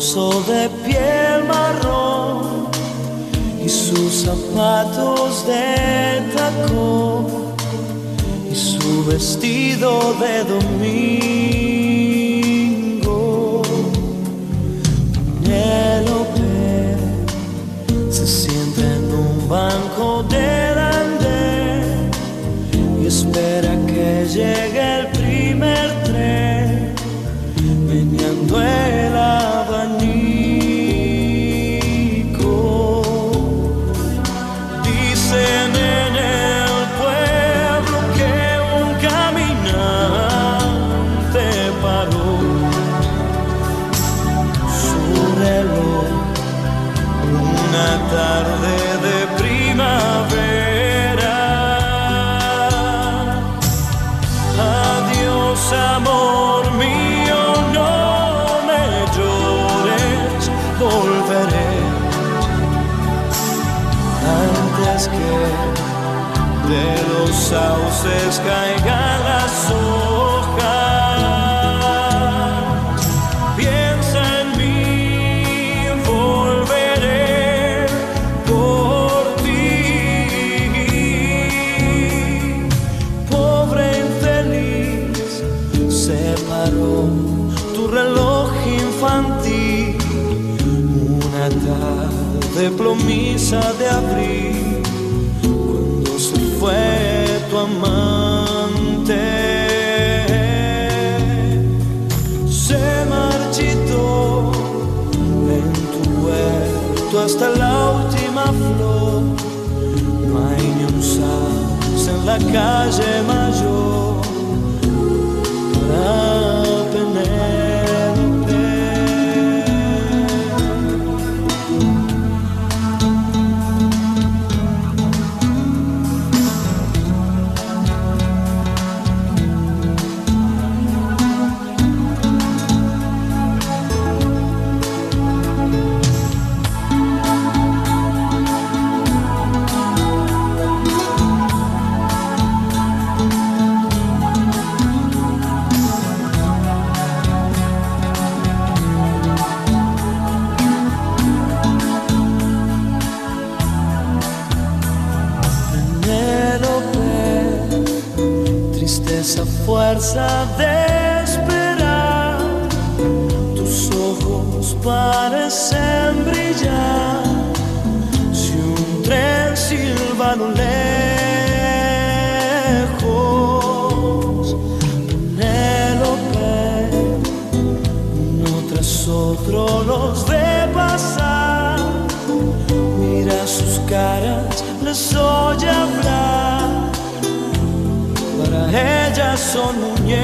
Sol de piel marrón y sus zapatos de tacón y su vestido de domingo. Penélope se sienta en un banco del andén y espera que llegue el primer tren, meneando el abanico. Dicen en el pueblo que un caminante paró su reloj una tarde de primavera. Adiós, amor mío, no me llores, volveré antes que de los sauces caigan las hojas. Piensa en mí, volveré por ti. Pobre infeliz, se paró tu reloj infantil una tarde plomiza de abril, cuando se fue tu amante. Se marchitó en tu huerto hasta la última flor. No hay ni un sauce en la calle mayor para Penélope. Esa fuerza de esperar, tus ojos parecen brillar. Si un tren silba a lo lejos, Penélope, uno tras otro los ve pasar. Mira sus caras, les oye hablar. Para ella son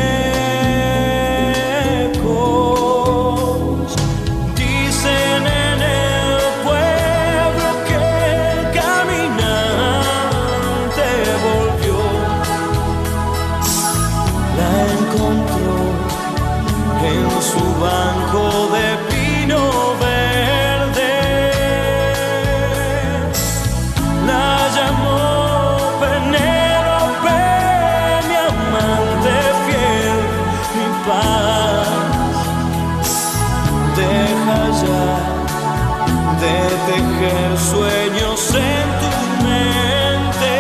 muñecos. Dicen en el pueblo que el caminante volvió. La encontró en su banco de pino verde. La llamó Penélope, deja ya de tejer sueños en tu mente.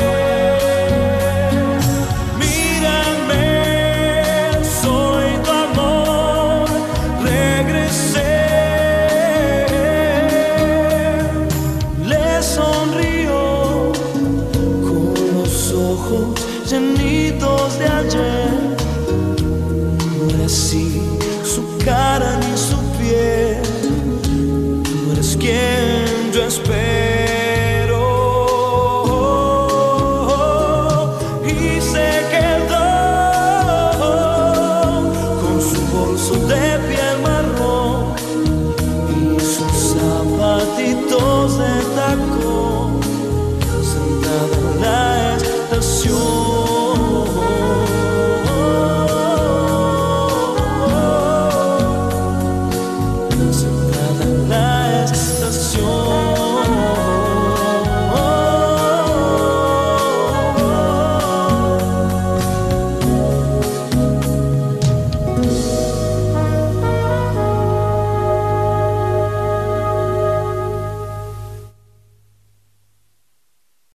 Mírame, soy tu amor, regresé. Le sonrió con los ojos llenitos de ayer. Así su cara ni su piel, tú eres quien yo espero.